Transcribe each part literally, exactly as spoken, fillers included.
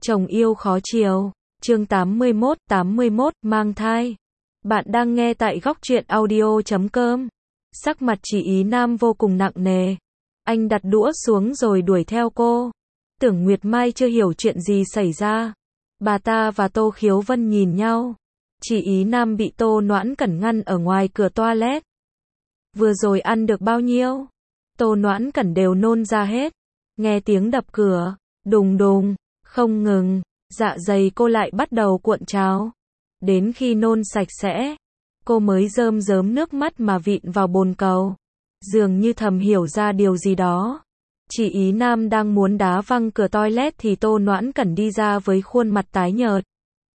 Chồng yêu khó chiều. Chương tám mươi mốt, tám mươi mốt, mang thai. Bạn đang nghe tại góc truyện audio chấm com. Sắc mặt chị Ý Nam vô cùng nặng nề. Anh đặt đũa xuống rồi đuổi theo cô. Tưởng Nguyệt Mai chưa hiểu chuyện gì xảy ra. Bà ta và Tô Khiếu Vân nhìn nhau. Chị Ý Nam bị Tô Noãn Cẩn ngăn ở ngoài cửa toilet. Vừa rồi ăn được bao nhiêu? Tô Noãn Cẩn đều nôn ra hết. Nghe tiếng đập cửa, đùng đùng, không ngừng, dạ dày cô lại bắt đầu cuộn trào. Đến khi nôn sạch sẽ, cô mới rơm rớm nước mắt mà vịn vào bồn cầu. Dường như thầm hiểu ra điều gì đó. Chị Ý Nam đang muốn đá văng cửa toilet thì Tô Noãn Cẩn đi ra với khuôn mặt tái nhợt.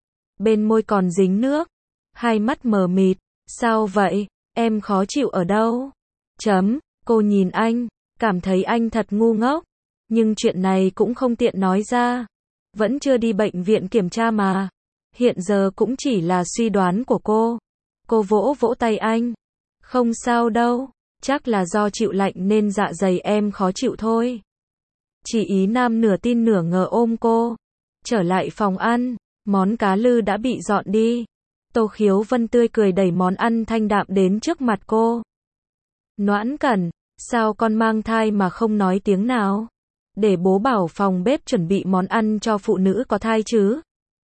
Bên môi còn dính nước, hai mắt mờ mịt. Sao vậy? Em khó chịu ở đâu? Chấm, cô nhìn anh, cảm thấy anh thật ngu ngốc. Nhưng chuyện này cũng không tiện nói ra. Vẫn chưa đi bệnh viện kiểm tra mà. Hiện giờ cũng chỉ là suy đoán của cô. Cô vỗ vỗ tay anh. Không sao đâu, chắc là do chịu lạnh nên dạ dày em khó chịu thôi. Chị Ý Nam nửa tin nửa ngờ ôm cô. Trở lại phòng ăn, món cá lư đã bị dọn đi. Tô Khiếu Vân tươi cười đẩy món ăn thanh đạm đến trước mặt cô. Noãn Cẩn, sao con mang thai mà không nói tiếng nào? Để bố bảo phòng bếp chuẩn bị món ăn cho phụ nữ có thai chứ.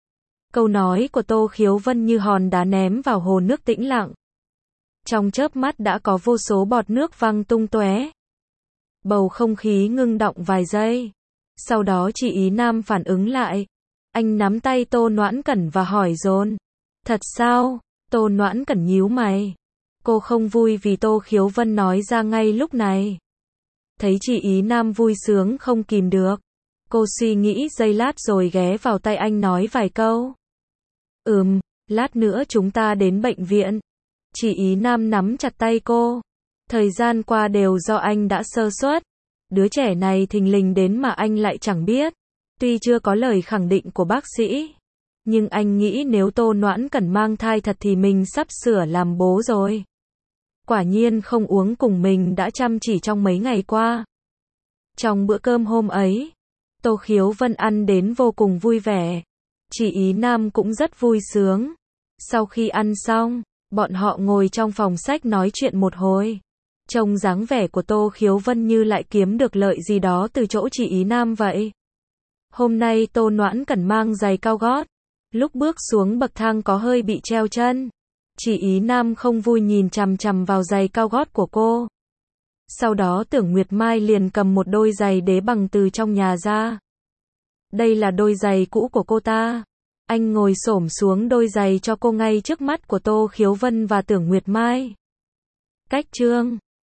Câu nói của Tô Khiếu Vân như hòn đá ném vào hồ nước tĩnh lặng. Trong chớp mắt đã có vô số bọt nước văng tung tóe. Bầu không khí ngưng động vài giây. Sau đó chị Ý Nam phản ứng lại. Anh nắm tay Tô Noãn Cẩn và hỏi dồn. Thật sao? Tô Noãn Cẩn nhíu mày. Cô không vui vì Tô Khiếu Vân nói ra ngay lúc này. Thấy chị Ý Nam vui sướng không kìm được. Cô suy nghĩ giây lát rồi ghé vào tay anh nói vài câu. Ừm, lát nữa chúng ta đến bệnh viện. Chị Ý Nam nắm chặt tay cô. Thời gian qua đều do anh đã sơ suất. Đứa trẻ này thình lình đến mà anh lại chẳng biết. Tuy chưa có lời khẳng định của bác sĩ. Nhưng anh nghĩ nếu Tô Noãn Cẩn mang thai thật thì mình sắp sửa làm bố rồi. Quả nhiên không uống cùng mình đã chăm chỉ trong mấy ngày qua. Trong bữa cơm hôm ấy, Tô Khiếu Vân ăn đến vô cùng vui vẻ. Chị Ý Nam cũng rất vui sướng. Sau khi ăn xong, bọn họ ngồi trong phòng sách nói chuyện một hồi. Trông dáng vẻ của Tô Khiếu Vân như lại kiếm được lợi gì đó từ chỗ chị Ý Nam vậy. Hôm nay Tô Noãn Cẩn mang giày cao gót. Lúc bước xuống bậc thang có hơi bị treo chân. Chị Ý Nam không vui nhìn chằm chằm vào giày cao gót của cô. Sau đó Tưởng Nguyệt Mai liền cầm một đôi giày đế bằng từ trong nhà ra. Đây là đôi giày cũ của cô ta. Anh ngồi xổm xuống đôi giày cho cô ngay trước mắt của Tô Khiếu Vân và Tưởng Nguyệt Mai. Cách chương